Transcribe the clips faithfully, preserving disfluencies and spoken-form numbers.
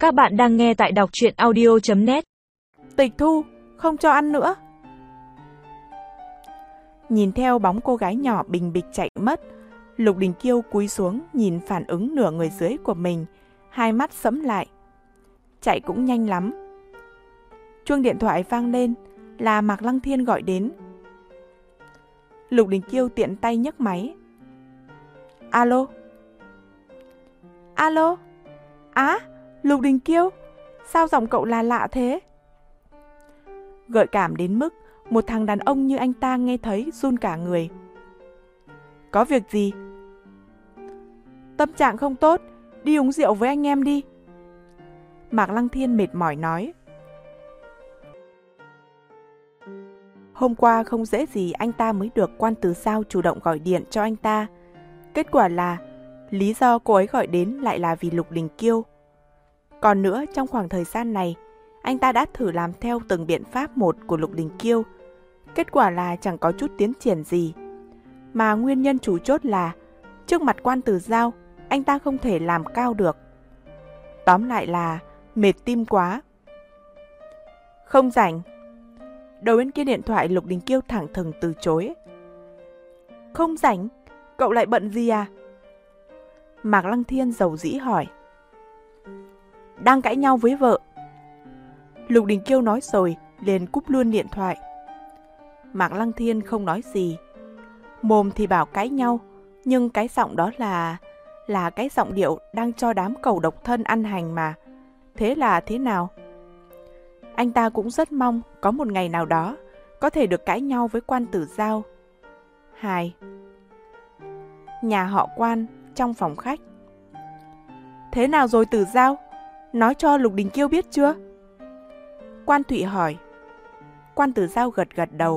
Các bạn đang nghe tại đọc truyện audio chấm net. Tịch thu, không cho ăn nữa. Nhìn theo bóng cô gái nhỏ bình bịch chạy mất, Lục Đình Kiêu cúi xuống nhìn phản ứng nửa người dưới của mình, hai mắt sẫm lại. Chạy cũng nhanh lắm. Chuông điện thoại vang lên, là Mạc Lăng Thiên gọi đến. Lục Đình Kiêu tiện tay nhấc máy. Alo? Alo? Á, Lục Đình Kiêu, sao giọng cậu là lạ thế? Gợi cảm đến mức một thằng đàn ông như anh ta nghe thấy run cả người. Có việc gì? Tâm trạng không tốt, đi uống rượu với anh em đi. Mạc Lăng Thiên mệt mỏi nói. Hôm qua không dễ gì anh ta mới được Quan Tử Giao chủ động gọi điện cho anh ta. Kết quả là lý do cô ấy gọi đến lại là vì Lục Đình Kiêu. Còn nữa, trong khoảng thời gian này, anh ta đã thử làm theo từng biện pháp một của Lục Đình Kiêu. Kết quả là chẳng có chút tiến triển gì. Mà nguyên nhân chủ chốt là trước mặt Quan Tử Giao, anh ta không thể làm cao được. Tóm lại là mệt tim quá. Không rảnh. Đầu bên kia điện thoại Lục Đình Kiêu thẳng thừng từ chối. Không rảnh? Cậu lại bận gì à? Mạc Lăng Thiên dầu dĩ hỏi. Đang cãi nhau với vợ. Lục Đình Kiêu nói rồi, liền cúp luôn điện thoại. Mạc Lăng Thiên không nói gì. Mồm thì bảo cãi nhau, nhưng cái giọng đó là... là cái giọng điệu đang cho đám cẩu độc thân ăn hành mà. Thế là thế nào? Anh ta cũng rất mong có một ngày nào đó có thể được cãi nhau với Quan Tử Giao. Hai. Nhà họ Quan, trong phòng khách. Thế nào rồi Tử Giao? Nói cho Lục Đình Kiêu biết chưa? Quan Thụy hỏi. Quan Tử Giao gật gật đầu.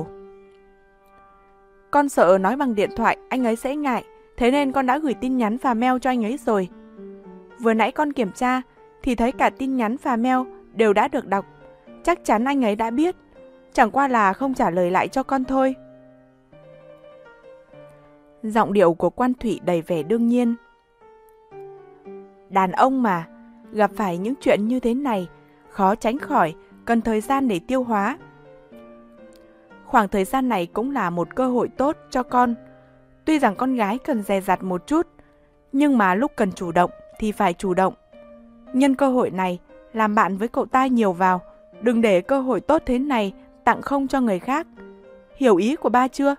Con sợ nói bằng điện thoại anh ấy sẽ ngại, thế nên con đã gửi tin nhắn và mail cho anh ấy rồi. Vừa nãy con kiểm tra thì thấy cả tin nhắn và mail đều đã được đọc. Chắc chắn anh ấy đã biết, chẳng qua là không trả lời lại cho con thôi. Giọng điệu của Quan Thụy đầy vẻ đương nhiên. Đàn ông mà, gặp phải những chuyện như thế này, khó tránh khỏi, cần thời gian để tiêu hóa. Khoảng thời gian này cũng là một cơ hội tốt cho con. Tuy rằng con gái cần dè dặt một chút, nhưng mà lúc cần chủ động thì phải chủ động. Nhân cơ hội này, làm bạn với cậu ta nhiều vào, đừng để cơ hội tốt thế này tặng không cho người khác. Hiểu ý của ba chưa?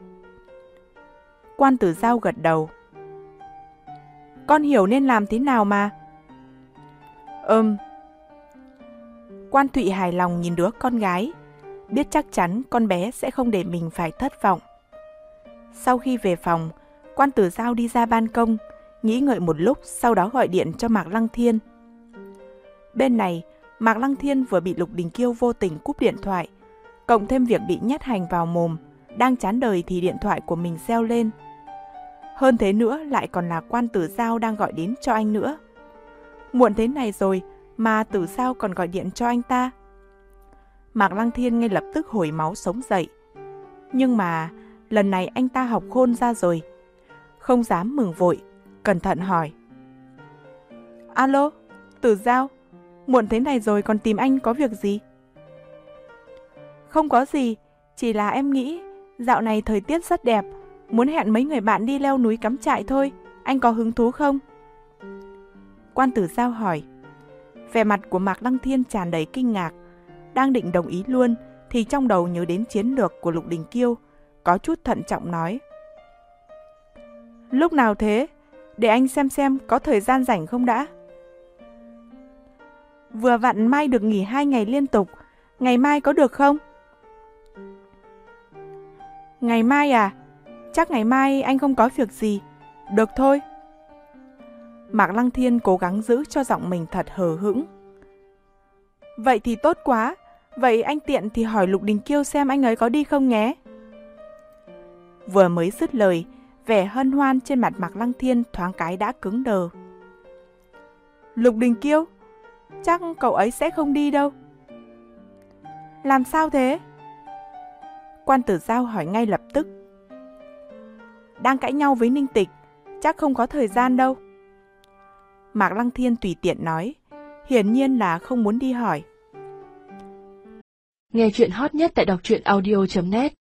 Quan Tử Giao gật đầu. Con hiểu nên làm thế nào mà. Ừm. Quan Thụy hài lòng nhìn đứa con gái, biết chắc chắn con bé sẽ không để mình phải thất vọng. Sau khi về phòng, Quan Tử Giao đi ra ban công, nghĩ ngợi một lúc, sau đó gọi điện cho Mạc Lăng Thiên. Bên này, Mạc Lăng Thiên vừa bị Lục Đình Kiêu vô tình cúp điện thoại, cộng thêm việc bị nhét hành vào mồm, đang chán đời thì điện thoại của mình reo lên. Hơn thế nữa lại còn là Quan Tử Giao đang gọi đến cho anh nữa. Muộn thế này rồi mà Tử Giao còn gọi điện cho anh ta. Mạc Lăng Thiên ngay lập tức hồi máu sống dậy. Nhưng mà lần này anh ta học khôn ra rồi, không dám mừng vội, cẩn thận hỏi. Alo, Tử Giao, muộn thế này rồi còn tìm anh có việc gì? Không có gì, chỉ là em nghĩ dạo này thời tiết rất đẹp, muốn hẹn mấy người bạn đi leo núi cắm trại thôi, anh có hứng thú không? Quan Tử Giao hỏi. Vẻ mặt của Mạc Lăng Thiên tràn đầy kinh ngạc, đang định đồng ý luôn thì trong đầu nhớ đến chiến lược của Lục Đình Kiêu, có chút thận trọng nói. Lúc nào thế? Để anh xem xem có thời gian rảnh không đã. Vừa vặn mai được nghỉ hai ngày liên tục, ngày mai có được không? Ngày mai à? Chắc ngày mai anh không có việc gì. Được thôi. Mạc Lăng Thiên cố gắng giữ cho giọng mình thật hờ hững. Vậy thì tốt quá. Vậy anh tiện thì hỏi Lục Đình Kiêu xem anh ấy có đi không nhé. Vừa mới dứt lời, vẻ hân hoan trên mặt Mạc Lăng Thiên thoáng cái đã cứng đờ. Lục Đình Kiêu? Chắc cậu ấy sẽ không đi đâu. Làm sao thế? Quan Tử Giao hỏi ngay lập tức. Đang cãi nhau với Ninh Tịch, chắc không có thời gian đâu. Mạc Lăng Thiên tùy tiện nói, hiển nhiên là không muốn đi hỏi. Nghe chuyện hot nhất tại đọc truyện audio chấm net.